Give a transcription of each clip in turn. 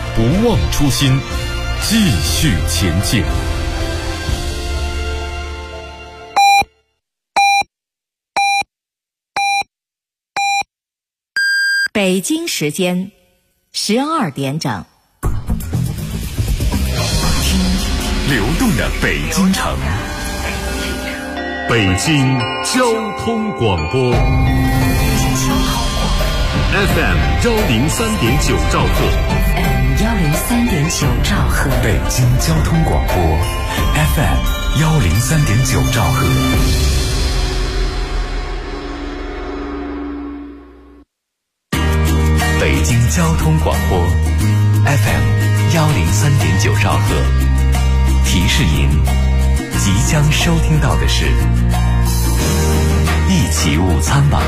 不忘初心，继续前进。 北京时间12点整。 流动的北京城，北京交通广播 FM 103.9兆赫 103.9兆赫， 北京交通广播 FM 103.9兆赫。北京交通广播 FM 103.9兆赫。提示您，即将收听到的是一起午餐吧。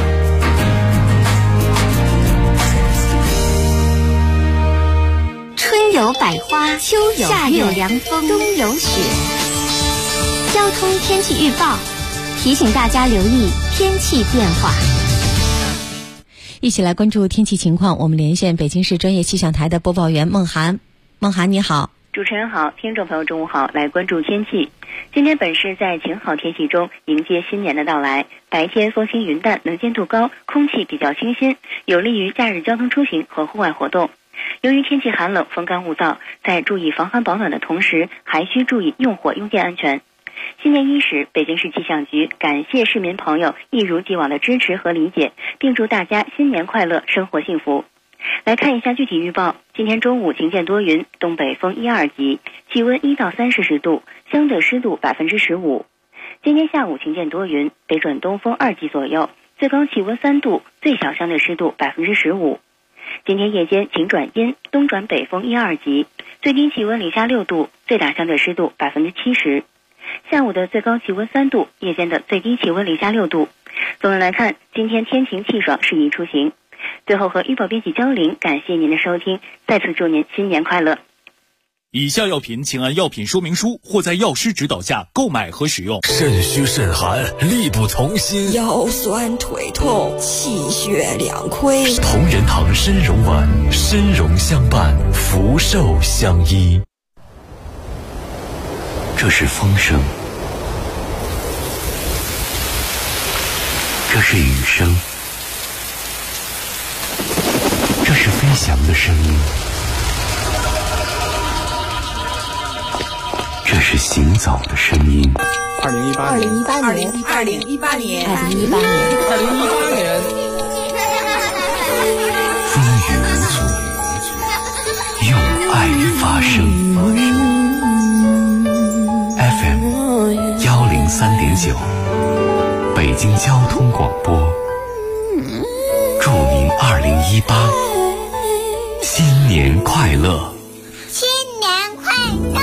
春有百花，秋有夏有凉风，冬有雪。交通天气预报提醒大家留意天气变化。 一起来关注天气情况，我们连线北京市专业气象台的播报员孟涵。孟涵，你好。 主持人好，听众朋友中午好，来关注天气。今天本市在晴好天气中迎接新年的到来，白天风轻云淡，能见度高，空气比较清新，有利于假日交通出行和户外活动。由于天气寒冷，风干物燥，在注意防寒保暖的同时，还需注意用火用电安全。新年伊始，北京市气象局感谢市民朋友一如既往的支持和理解，并祝大家新年快乐，生活幸福。来看一下具体预报。今天中午晴间多云，东北风1、2级，气温1到3摄氏度，相对湿度15%。今天下午晴间多云，北转东风2级左右，最高气温3度，最小相对湿度15%。今天夜间晴转阴，东转北风1、2级，最低气温零下6度，最大相对湿度70%。下午的最高气温3度，夜间的最低气温零下6度。总的来看，今天天晴气爽，适宜出行。最后和预报编辑焦玲感谢您的收听，再次祝您新年快乐。 以下药品请按药品说明书或在药师指导下购买和使用。 肾虚肾寒，力不从心， 腰酸腿痛，气血两亏。 同仁堂参茸丸，参茸相伴，福寿相依。这是风声，这是雨声，这是飞翔的声音，这是行走的声音。 2018年， 风雨无阻，用爱发声。FM 103.9，北京交通广播，祝您2018新年快乐！ 新年快乐！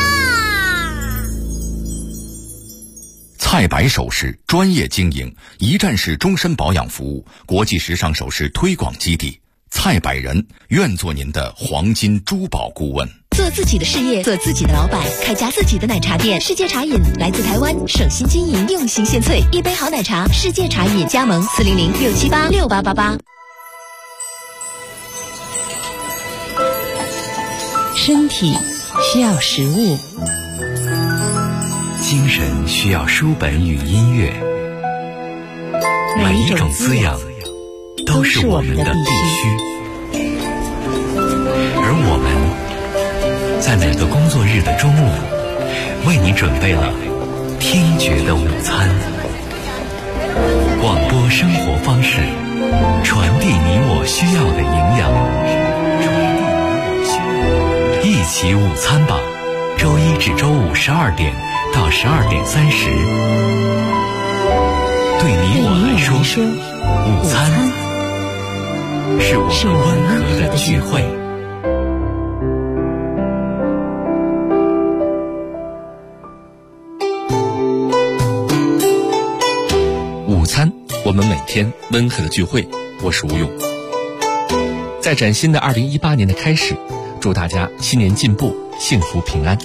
蔡白首饰专业经营，一站式终身保养服务，国际时尚首饰推广基地。蔡百人愿做您的黄金珠宝顾问。 做自己的事业，做自己的老板，开家自己的奶茶店。世界茶饮来自台湾，省心经营，用心献萃，一杯好奶茶。世界茶饮加盟400-678-6888。 身体需要食物， 精神需要书本与音乐，每一种滋养都是我们的必须。而我们在每个工作日的中午，为你准备了听觉的午餐。广播生活方式，传递你我需要的营养。一起午餐吧，周一至周五12点到12点30。对你我来说，午餐是我们温和的聚会。 午餐，我们每天温和的聚会。我是吴勇。在崭新的2018年的开始，祝大家新年进步，幸福平安。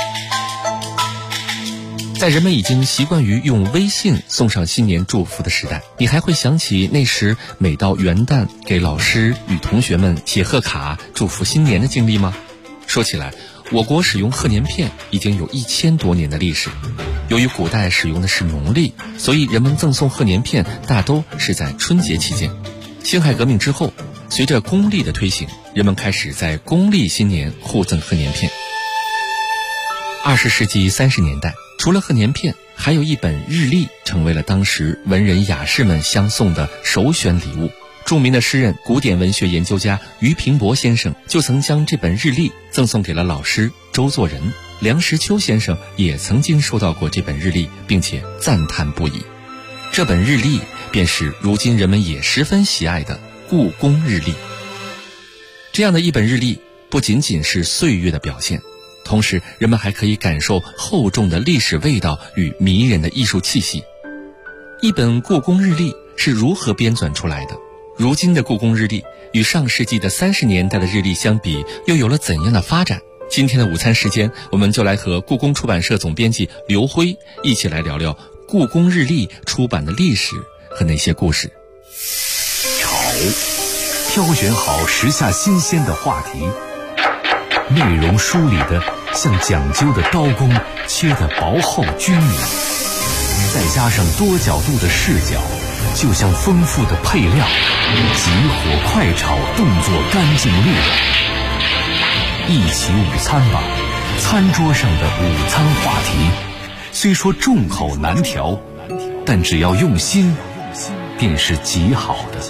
在人们已经习惯于用微信送上新年祝福的时代，你还会想起那时每到元旦给老师与同学们写贺卡祝福新年的经历吗？ 说起来，我国使用贺年片已经有1000多年的历史。由于古代使用的是农历，所以人们赠送贺年片大都是在春节期间。辛亥革命之后，随着公历的推行，人们开始在公历新年互赠贺年片。20世纪30年代，除了贺年片，还有一本日历成为了当时文人雅士们相送的首选礼物。著名的诗人、古典文学研究家俞平伯先生就曾将这本日历赠送给了老师周作人。梁实秋先生也曾经收到过这本日历，并且赞叹不已。这本日历便是如今人们也十分喜爱的故宫日历。这样的一本日历不仅仅是岁月的表现，同时人们还可以感受厚重的历史味道与迷人的艺术气息。一本故宫日历是如何编纂出来的？如今的故宫日历与上世纪的30年代的日历相比，又有了怎样的发展？今天的午餐时间，我们就来和故宫出版社总编辑刘辉一起来聊聊故宫日历出版的历史和那些故事。 潮，挑选好时下新鲜的话题，内容梳理的像讲究的刀工，切得薄厚均匀，再加上多角度的视角，就像丰富的配料，急火快炒，动作干净利落。一起午餐吧，餐桌上的午餐话题，虽说众口难调，但只要用心，便是极好的。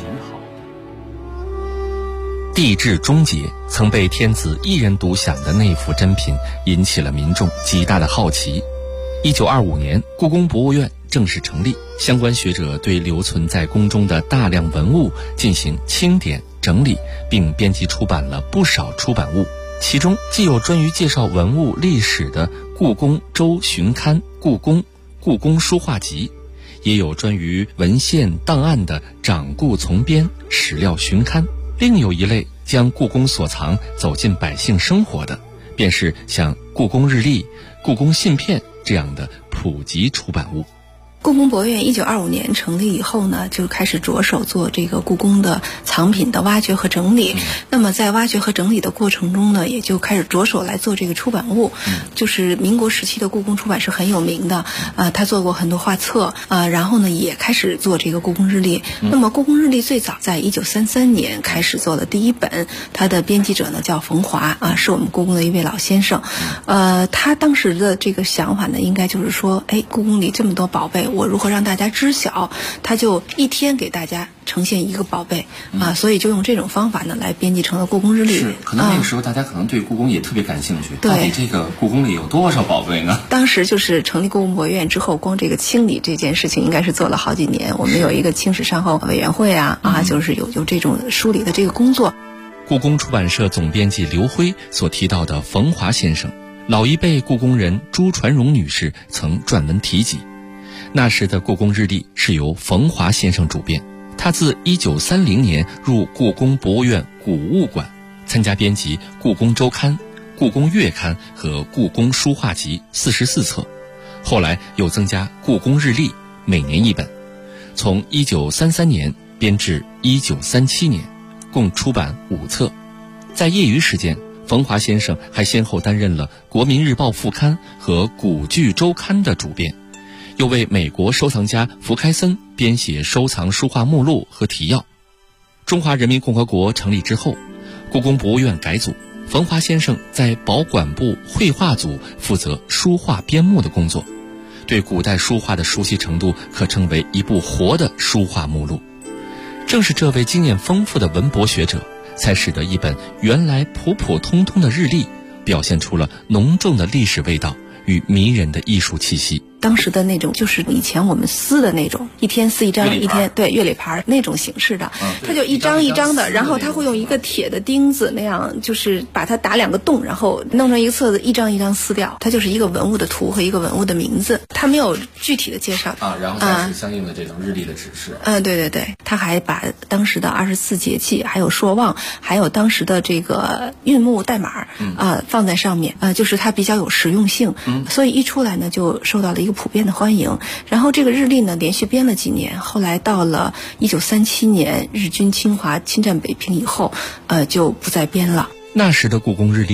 帝制终结曾被天子一人独享的那幅珍品引起了民众极大的好奇。1925年，故宫博物院正式成立，相关学者对留存在宫中的大量文物进行清点整理，并编辑出版了不少出版物。其中既有专于介绍文物历史的《故宫周巡刊》、故宫书画集，也有专于文献档案的《掌故从编》史料巡刊。另有一类将故宫所藏走进百姓生活的，便是像故宫日历、故宫信片这样的普及出版物。 故宫博物院1925年成立以后呢，就开始着手做这个故宫的藏品的挖掘和整理。那么在挖掘和整理的过程中呢，也就开始着手来做这个出版物。就是民国时期的故宫出版是很有名的，他做过很多画册，然后呢也开始做这个故宫日历。那么故宫日历最早在1933年开始做了第一本，他的编辑者呢叫冯华，是我们故宫的一位老先生。他当时的这个想法呢，应该就是说，故宫里这么多宝贝，我如何让大家知晓？他就一天给大家呈现一个宝贝所以就用这种方法呢来编辑成了故宫日历。 是，可能那个时候大家可能对故宫也特别感兴趣，到底这个故宫里有多少宝贝呢？ 当时就是成立故宫博物院之后，光这个清理这件事情应该是做了好几年。我们有一个清史善后委员会就是有这种梳理的这个工作。 故宫出版社总编辑刘辉所提到的冯华先生，老一辈故宫人朱传荣女士曾撰文提及。那时的故宫日历是由冯华先生主编，他自1930年入故宫博物院古物馆，参加编辑《故宫周刊》、《故宫月刊》和《故宫书画集》44册，后来又增加《故宫日历》，每年一本，从1933年编至1937年，共出版5册。在业余时间，冯华先生还先后担任了《国民日报》副刊和《古剧周刊》的主编，又为美国收藏家福开森编写收藏书画目录和提要。中华人民共和国成立之后，故宫博物院改组，冯华先生在保管部绘画组负责书画编目的工作，对古代书画的熟悉程度可称为一部活的书画目录。正是这位经验丰富的文博学者，才使得一本原来普普通通的日历表现出了浓重的历史味道与迷人的艺术气息。 当时的那种就是以前我们撕的那种，一天撕一张，一天对月历牌那种形式的，它就一张一张的，然后它会用一个铁的钉子那样，就是把它打2个洞，然后弄成一个册子，一张一张撕掉，它就是一个文物的图和一个文物的名字，它没有具体的介绍然后再是相应的这种日历的指示。 对，他还把当时的24节气，还有朔望，还有当时的这个运木代码放在上面，就是它比较有实用性，所以一出来呢就受到了一个普遍的欢迎。然后这个日历呢连续编了几年，后来到了1937年日军侵华侵占北平以后就不再编了。 那时的故宫日历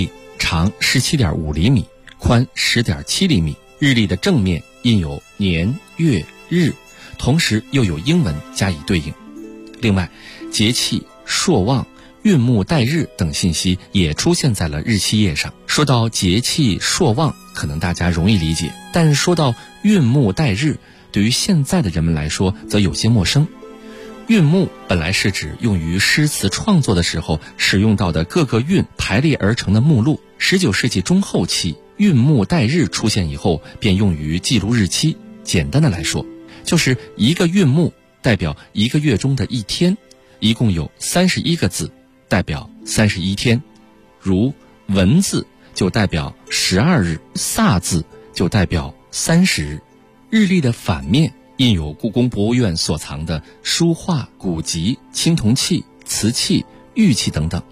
长17.5厘米，宽10.7厘米。日历的正面印有年、月、日，同时又有英文加以对应。另外，节气、朔望、运木待日等信息也出现在了日期页上。说到节气、朔望，可能大家容易理解，但说到运木待日，对于现在的人们来说则有些陌生。韵目本来是指用于诗词创作的时候使用到的各个韵排列而成的目录。19世纪中后期，韵目待日出现以后，便用于记录日期。简单的来说，就是一个韵目代表一个月中的一天，一共有31个字，代表31天。如文字就代表12日，萨字就代表30日。日历的反面印有故宫博物院所藏的书画、古籍、青铜器、瓷器、玉器等等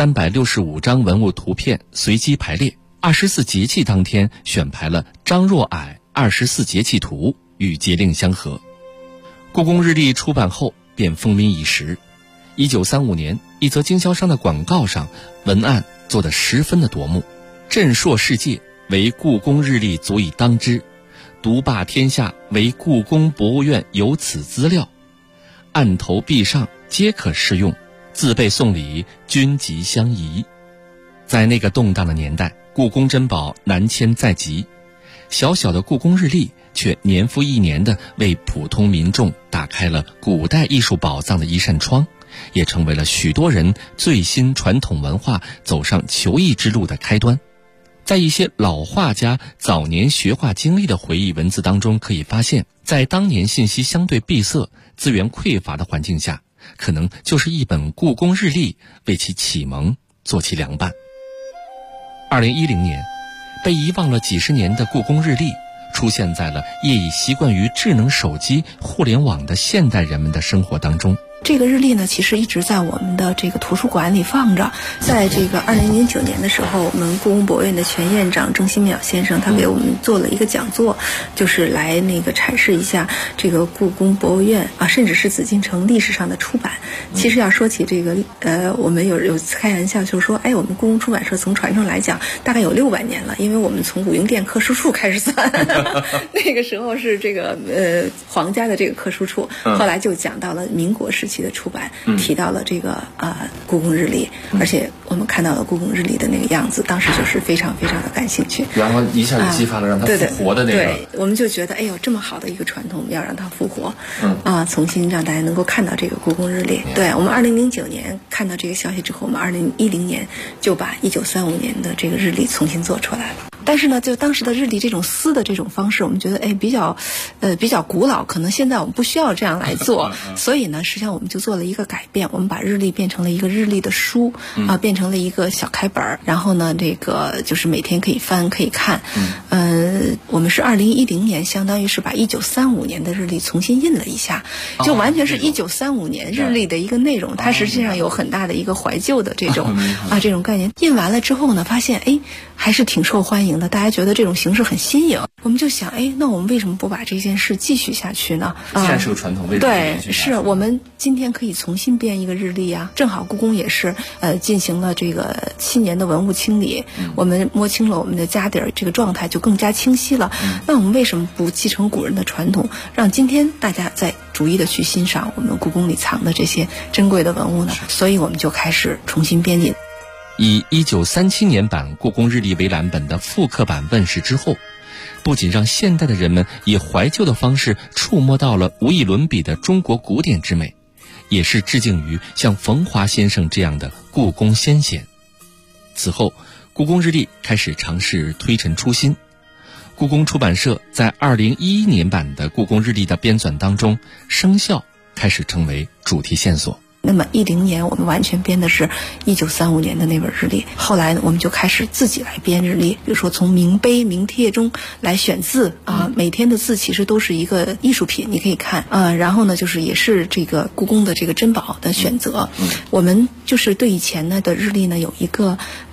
，365张文物图片随机排列。24节气当天选排了张若蔼24节气图，与节令相合。故宫日历出版后便风靡一时。1935年，一则经销商的广告上，文案做得十分的夺目：震烁世界，唯故宫日历足以当之；独霸天下，唯故宫博物院有此资料。案头壁上皆可适用，自备送礼，均极相宜。在那个动荡的年代，故宫珍宝南迁在即，小小的故宫日历却年复一年地为普通民众打开了古代艺术宝藏的一扇窗，也成为了许多人最新传统文化走上求艺之路的开端。在一些老画家早年学画经历的回忆文字当中，可以发现，在当年信息相对闭塞、资源匮乏的环境下，可能就是一本故宫日历为其启蒙，做其良伴。2010年，被遗忘了几十年的故宫日历出现在了业已习惯于智能手机、互联网的现代人们的生活当中。 这个日历呢，其实一直在我们的这个图书馆里放着。在这个2009年的时候，我们故宫博物院的前院长郑新淼先生，他给我们做了一个讲座，就是来阐释一下这个故宫博物院啊，甚至是紫禁城历史上的出版。其实要说起这个，我们有开玩笑，就是说，我们故宫出版社从传承来讲，大概有600年了，因为我们从武英殿刻书处开始算，那个时候是这个皇家的这个刻书处，后来就讲到了民国时期的出版，提到了这个故宫日历，而且我们看到了故宫日历的那个样子，当时就是非常非常的感兴趣， 然后一下就激发了让它复活的那个。 对，我们就觉得，这么好的一个传统，要让它复活，重新让大家能够看到这个故宫日历。对，我们2009年看到这个消息之后，我们2010年就把1935年的这个日历重新做出来了。但是呢，就当时的日历这种撕的这种方式，我们觉得比较古老，可能现在我们不需要这样来做，所以呢，实际上我们就做了一个改变，我们把日历变成了一个日历的书变成了一个小开本，然后呢，这个就是每天可以翻可以看。我们是2010年，相当于是把1935年的日历重新印了一下，就完全是1935年日历的一个内容，它实际上有很大的一个怀旧的这种这种概念。印完了之后呢，发现还是挺受欢迎的，大家觉得这种形式很新颖。我们就想，那我们为什么不把这件事继续下去呢？ 既然是个传统，为什么对，是我们今天可以重新编一个日历啊。正好故宫也是进行了这个7年的文物清理，我们摸清了我们的家底儿，这个状态就更加清晰了。那我们为什么不继承古人的传统，让今天大家再逐一的去欣赏我们故宫里藏的这些珍贵的文物呢？所以我们就开始重新编辑。 以1937年版故宫日历为蓝本的复刻版问世之后，不仅让现代的人们以怀旧的方式触摸到了无以伦比的中国古典之美，也是致敬于像冯华先生这样的故宫先贤。此后，故宫日历开始尝试推陈出新。故宫出版社在2011年版的故宫日历的编纂当中，生肖开始成为主题线索。 那么10年我们完全编的是1935年的那本日历，后来呢，我们就开始自己来编日历，比如说从名碑名帖中来选字每天的字其实都是一个艺术品，你可以看然后呢，就是也是这个故宫的这个珍宝的选择。我们就是对以前呢的日历呢有一个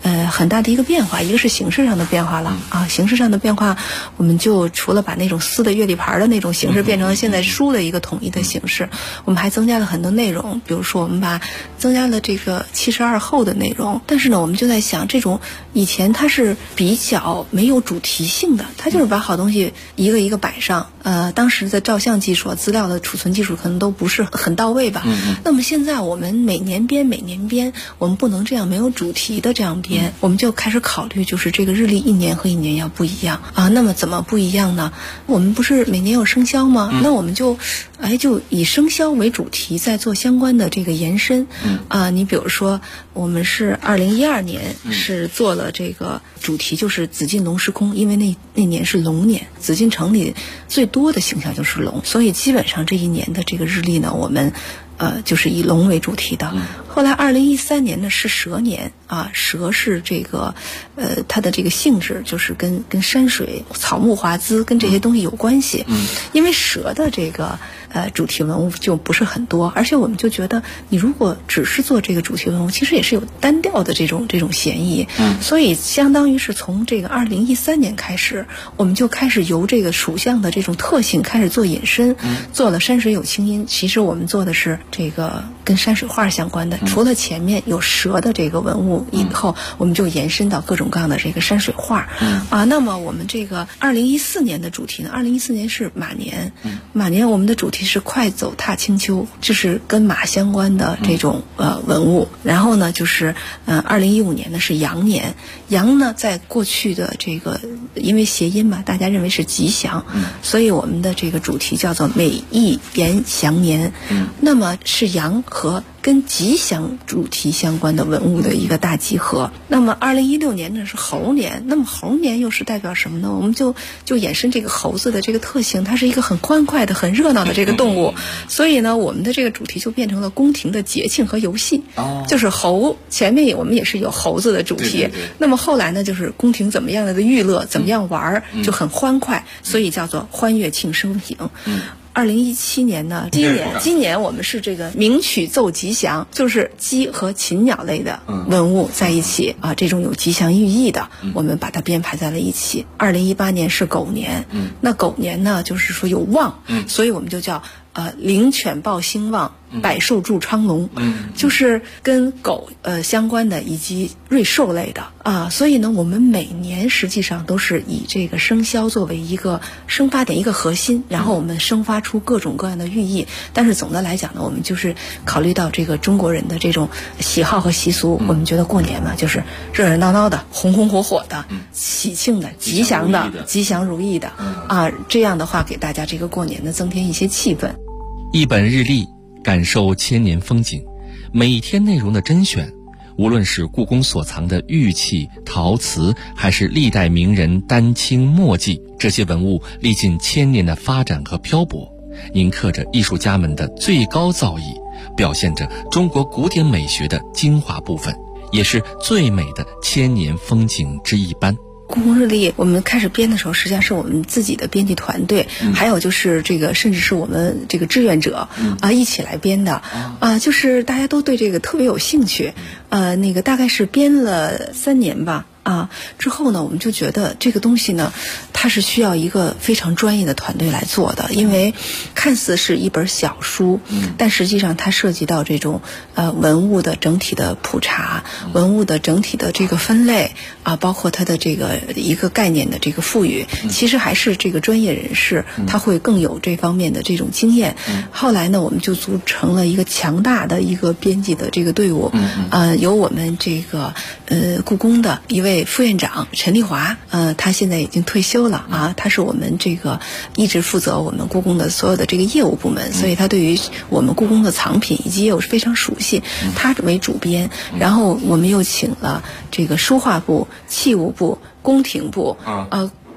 很大的一个变化，一个是形式上的变化了啊，形式上的变化，我们就除了把那种撕的月历牌的那种形式变成了现在书的一个统一的形式，我们还增加了很多内容，比如说我们增加了这个72后的内容，但是呢，我们就在想，这种以前它是比较没有主题性的，它就是把好东西一个一个摆上，当时的照相技术、资料的储存技术可能都不是很到位吧。那么现在我们每年编，我们不能这样没有主题的这样编，我们就开始考虑，就是这个日历一年和一年要不一样啊。那么怎么不一样呢？我们不是每年有生肖吗？那我们就以生肖为主题，再做相关的这个延伸。你比如说，我们是2012年是做了这个主题，就是紫禁龙时空，因为那年是龙年，紫禁城里最多的形象就是龙，所以基本上这一年的这个日历呢，我们就是以龙为主题的。后来2013年呢是蛇年啊，蛇是这个它的这个性质就是跟山水、草木花姿跟这些东西有关系。因为蛇的这个主题文物就不是很多，而且我们就觉得你如果只是做这个主题文物，其实也是有单调的这种嫌疑。所以相当于是从这个2013年开始，我们就开始由这个属相的这种特性开始做引申，做了山水有清音。其实我们做的是这个跟山水画相关的，除了前面有蛇的这个文物以后，我们就延伸到各种各样的这个山水画。那么我们这个2014年的主题呢，2014年是马年，马年我们的主题是快走踏清秋，就是跟马相关的这种文物。然后呢，就是2015年呢是羊年，羊呢在过去的这个因为谐音嘛，大家认为是吉祥，所以我们的这个主题叫做美意延祥年。那么是羊和跟吉祥主题相关的文物的一个大集合。那么2016年呢是猴年，那么猴年又是代表什么呢？我们就衍生这个猴子的这个特性，它是一个很欢快的、很热闹的这个动物，所以呢，我们的这个主题就变成了宫廷的节庆和游戏。就是猴，前面我们也是有猴子的主题，那么后来呢，就是宫廷怎么样的娱乐，怎么样玩，就很欢快，所以叫做欢悦庆生平。2017年呢，今年我们是这个鸣曲奏吉祥，就是鸡和禽鸟类的文物在一起啊，这种有吉祥寓意的，我们把它编排在了一起。2018年是狗年，那狗年呢，就是说有旺，所以我们就叫灵犬报兴旺，百寿祝昌隆，就是跟狗相关的以及瑞兽类的啊。所以呢，我们每年实际上都是以这个生肖作为一个生发点、一个核心，然后我们生发出各种各样的寓意。但是总的来讲呢，我们就是考虑到这个中国人的这种喜好和习俗，我们觉得过年嘛，就是热热闹闹的、红红火火的、喜庆的、吉祥的、吉祥如意的啊。这样的话，给大家这个过年呢增添一些气氛。 一本日历，感受千年风景，每天内容的甄选，无论是故宫所藏的玉器、陶瓷，还是历代名人丹青墨迹，这些文物历尽千年的发展和漂泊，凝刻着艺术家们的最高造诣，表现着中国古典美学的精华部分，也是最美的千年风景之一般。 故宫日历我们开始编的时候，实际上是我们自己的编辑团队，还有就是这个甚至是我们这个志愿者一起来编的就是大家都对这个特别有兴趣，那个大概是编了3年吧。之后呢，我们就觉得这个东西呢，它是需要一个非常专业的团队来做的，因为看似是一本小书，但实际上它涉及到这种文物的整体的普查，文物的整体的这个分类包括它的这个一个概念的这个赋予，其实还是这个专业人士他会更有这方面的这种经验。后来呢，我们就组成了一个强大的一个编辑的这个队伍，由我们这个故宫的一位副院长陈丽华，他现在已经退休了他是我们这个一直负责我们故宫的所有的这个业务部门，所以他对于我们故宫的藏品以及业务是非常熟悉，他为主编。然后我们又请了这个书画部、器物部、宫廷部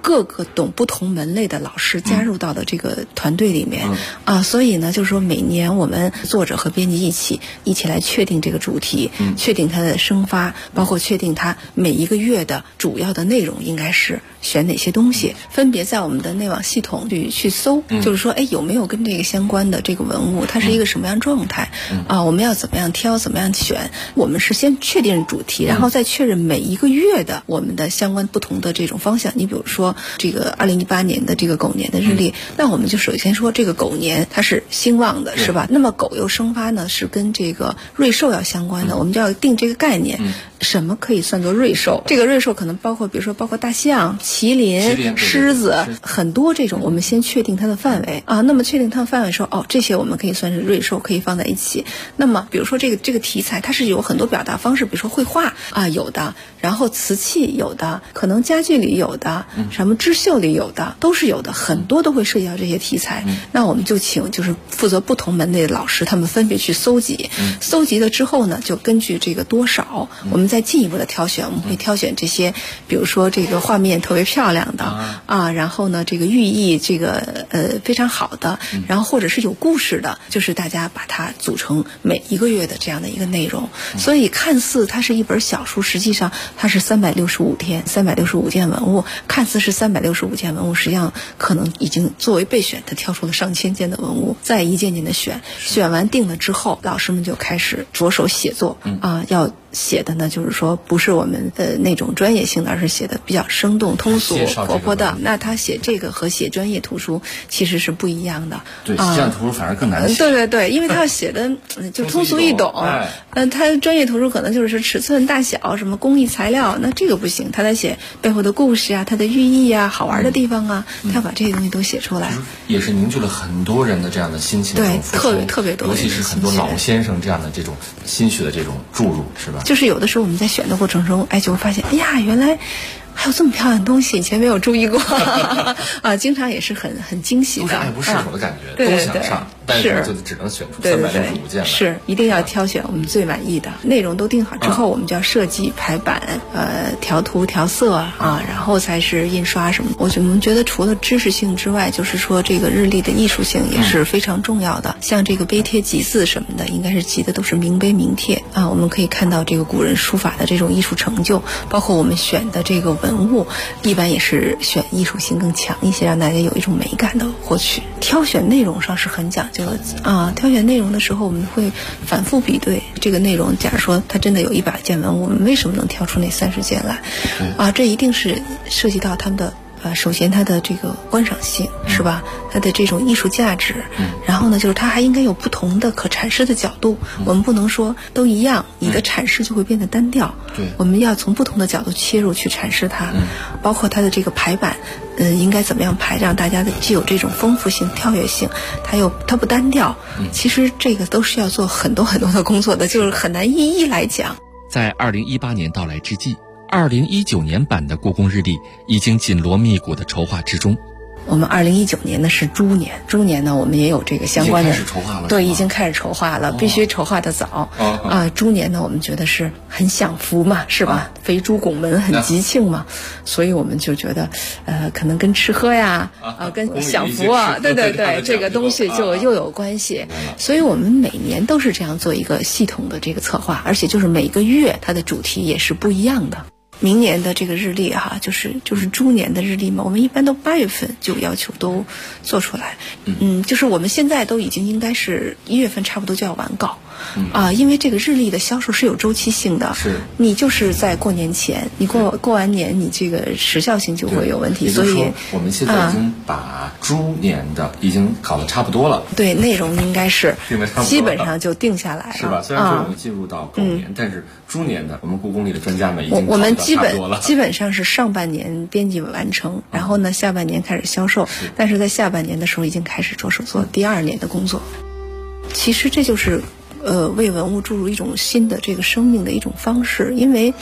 各个懂不同门类的老师加入到的这个团队里面所以呢，就是说每年我们作者和编辑一起来确定这个主题，确定它的生发，包括确定它每一个月的主要的内容应该是选哪些东西，分别在我们的内网系统去搜，就是说有没有跟这个相关的这个文物，它是一个什么样状态我们要怎么样挑，怎么样选。我们是先确定主题，然后再确认每一个月的我们的相关不同的这种方向。你比如说这个2018年的这个狗年的日历，那我们就首先说这个狗年它是兴旺的，是吧？那么狗又生发呢是跟这个瑞兽要相关的，我们就要定这个概念，什么可以算作瑞兽？这个瑞兽可能包括比如说包括大象、麒麟、狮子，很多这种，我们先确定它的范围那么确定它的范围说这些我们可以算是瑞兽，可以放在一起。那么比如说这个题材它是有很多表达方式，比如说绘画有的，然后瓷器有的，可能家具里有的，什么织绣里有的，都是有的，很多都会涉及到这些题材。那我们就请就是负责不同门类的老师，他们分别去搜集，搜集了之后呢，就根据这个多少，我们再进一步的挑选。我们会挑选这些，比如说这个画面特别漂亮的然后呢这个寓意这个非常好的，然后或者是有故事的，就是大家把它组成每一个月的这样的一个内容。所以看似它是一本小书，实际上它是365天，365件文物，看似是365件文物，实际上可能已经作为备选，它挑出了上千件的文物，再一件件的选完定了之后，老师们就开始着手写作要写的呢，就是说不是我们那种专业性的，而是写的比较生动通俗活泼的。那他写这个和写专业图书其实是不一样的。 对，这样图书反而更难写。 对，因为他要写的就通俗易懂。他专业图书可能就是尺寸大小，什么工艺材料，那这个不行。他在写背后的故事它的寓意好玩的地方他要把这些东西都写出来。 也是凝聚了很多人的这样的心情，对， 特别多， 尤其是很多老先生这样的这种心血的这种注入，是吧？ 就是有的时候我们在选的过程中，就会发现，原来还有这么漂亮的东西，以前没有注意过经常也是很惊喜的， 都是爱不释手的感觉，都想上，但是就只能选出365件来， 是一定要挑选我们最满意的内容都定好之后，我们就要设计排版调图调色然后才是印刷什么。我们觉得除了知识性之外，就是说这个日历的艺术性也是非常重要的。像这个碑帖集字什么的，应该是集的都是名碑名帖我们可以看到这个古人书法的这种艺术成就，包括我们选的这个文物一般也是选艺术性更强一些，让大家有一种美感的获取。挑选内容上是很讲究的挑选内容的时候，我们会反复比对这个内容。假如说它真的有100件文物，我们为什么能挑出那30件来这一定是涉及到他们的首先它的这个观赏性是吧，它的这种艺术价值然后呢就是它还应该有不同的可阐释的角度我们不能说都一样，你的阐释就会变得单调我们要从不同的角度切入去阐释它包括它的这个排版应该怎么样排，让大家既有这种丰富性跳跃性，它不单调其实这个都是要做很多很多的工作的，就是很难一一来讲。 在2018年到来之际，2019年版的故宫日历已经紧锣密鼓的筹划之中。 我们2019年呢是猪年呢我们也有这个相关的，已经开始筹划了，必须筹划的早猪年呢我们觉得是很享福嘛，是吧？肥猪拱门很吉庆嘛，所以我们就觉得可能跟吃喝呀跟享福对这个东西就又有关系，所以我们每年都是这样做一个系统的这个策划，而且就是每个月它的主题也是不一样的。明年的这个日历就是猪年的日历嘛，我们一般都8月份就要求都做出来。就是我们现在都已经应该是1月份差不多就要完稿。因为这个日历的销售是有周期性的， 是你就是在过年前，你过完年，你这个时效性就会有问题。 所以我们现在已经把猪年的已经搞得差不多了。 对，内容应该是基本上就定下来了， 是吧？虽然说我们进入到狗年，但是猪年的我们故宫里的专家们已经我们基本上是上半年编辑完成，然后呢下半年开始销售，但是在下半年的时候已经开始着手做第2年的工作。其实这就是为文物注入一种新的这个生命的一种方式，因为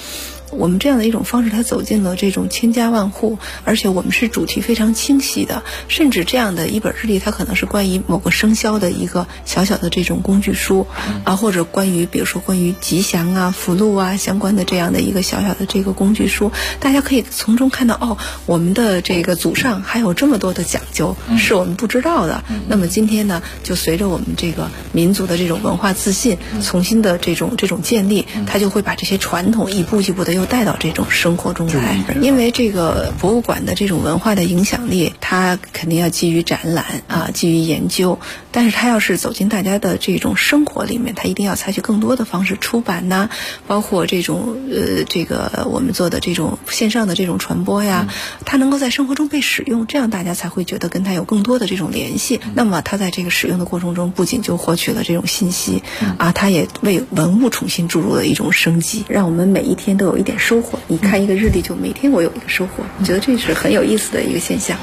我们这样的一种方式，它走进了这种千家万户，而且我们是主题非常清晰的，甚至这样的一本日历，它可能是关于某个生肖的一个小小的这种工具书啊，或者比如说关于吉祥啊、福禄啊相关的这样的一个小小的这个工具书，大家可以从中看到我们的这个祖上还有这么多的讲究，是我们不知道的。那么今天呢，就随着我们这个民族的这种文化自信重新的这种建立，它就会把这些传统一步一步的又带到这种生活中来。因为这个博物馆的这种文化的影响力，它肯定要基于展览啊，基于研究，但是它要是走进大家的这种生活里面，它一定要采取更多的方式出版呐，包括这种这个我们做的这种线上的这种传播呀，它能够在生活中被使用，这样大家才会觉得跟它有更多的这种联系。那么它在这个使用的过程中，不仅就获取了这种信息啊，它也为文物重新注入了一种生机，让我们每一天都有一点收获。你看一个日历，就每天我有一个收获，我觉得这是很有意思的一个现象。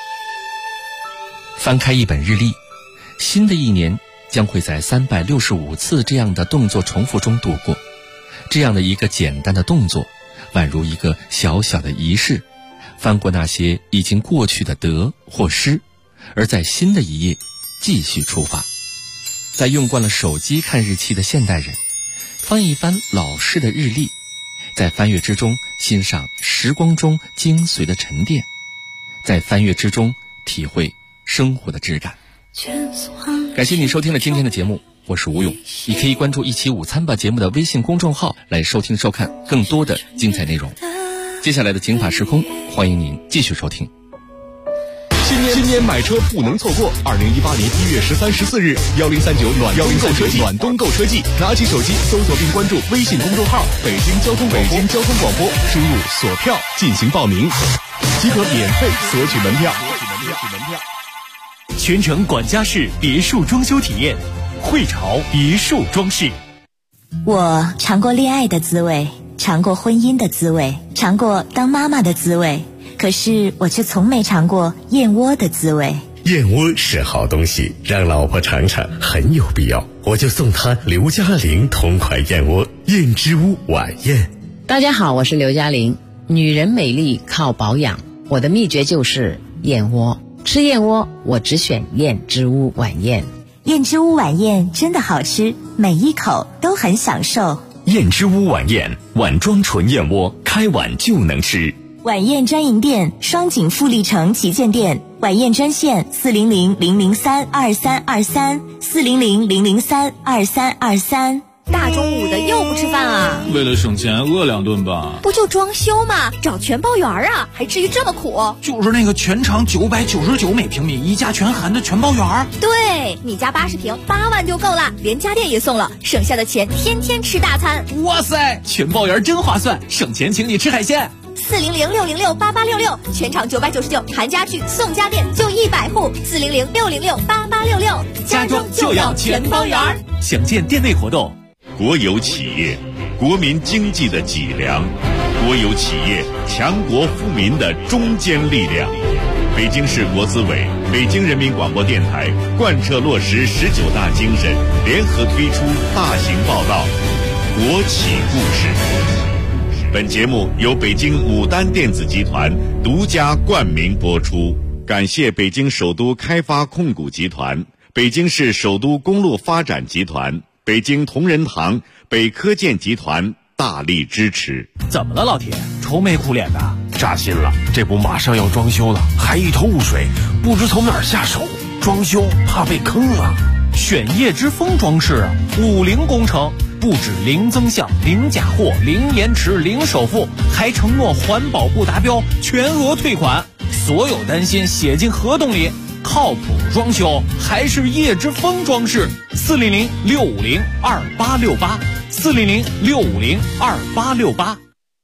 翻开一本日历，新的一年将会在365次这样的动作重复中度过。这样的一个简单的动作，宛如一个小小的仪式，翻过那些已经过去的得或失，而在新的一页继续出发。在用惯了手机看日期的现代人，翻一翻老式的日历，在翻阅之中欣赏时光中精髓的沉淀，在翻阅之中体会生活的质感。感谢你收听了今天的节目，我是吴勇。你可以关注一起午餐吧节目的微信公众号来收听收看更多的精彩内容。接下来的警法时空，欢迎您继续收听。 新年买车不能错过！2018年1月13、14日，1039暖冬购车季，拿起手机搜索并关注微信公众号“北京交通广播”，输入锁票进行报名，即可免费索取门票。 全程管家式别墅装修体验，汇潮别墅装饰。 我尝过恋爱的滋味，尝过婚姻的滋味，尝过当妈妈的滋味，可是我却从没尝过燕窝的滋味。 燕窝是好东西，让老婆尝尝很有必要，我就送她刘嘉玲同款燕窝燕之屋晚宴。 大家好，我是刘嘉玲。女人美丽靠保养，我的秘诀就是燕窝。吃燕窝我只选燕之屋晚宴。 燕之屋晚宴真的好吃，每一口都很享受。 燕之屋晚宴，碗装纯燕窝，开碗就能吃。 晚宴专营店：双井富力城旗舰店。晚宴专线：400-003-2323，400-003-2323。 大中午的又不吃饭啊？ 为了省钱饿2顿吧。 不就装修吗？找全包园啊，还至于这么苦？ 就是那个全长999每平米，一家全含的全包园。 对，你家80平8万就够了，连家电也送了，省下的钱天天吃大餐。 哇塞，全包园真划算，省钱请你吃海鲜。 400-606-8866，全场999，含家具送家电，就100户。400-606-8866， 家装就要全包园。详见店内活动。 国有企业，国民经济的脊梁；国有企业，强国富民的中坚力量。北京市国资委、北京人民广播电台贯彻落实19大精神，联合推出大型报道《国企故事》。本节目由北京牡丹电子集团独家冠名播出，感谢北京首都开发控股集团、北京市首都公路发展集团、北京同仁堂、北科建集团大力支持。 怎么了，老铁？愁眉苦脸的？ 扎心了，这不马上要装修了，还一头雾水，不知从哪儿下手。装修怕被坑了。 选叶之峰装饰啊，50工程，不止零增项、零假货、零延迟、零首付，还承诺环保不达标全额退款。所有担心写进合同里。靠谱装修还是叶之峰装饰。400-650-2868，400-650-2868。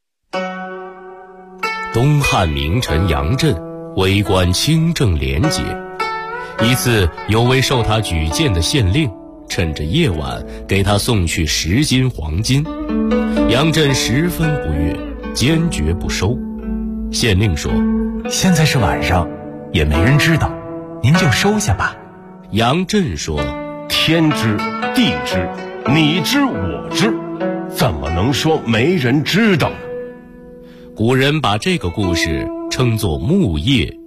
东汉名臣杨震为官清正廉洁，一次有位受他举荐的县令趁着夜晚给他送去10斤黄金，杨震十分不悦，坚决不收。县令说： 现在是晚上，也没人知道，您就收下吧。 杨震说： 天知地知，你知我知，怎么能说没人知道？ 古人把这个故事称作木叶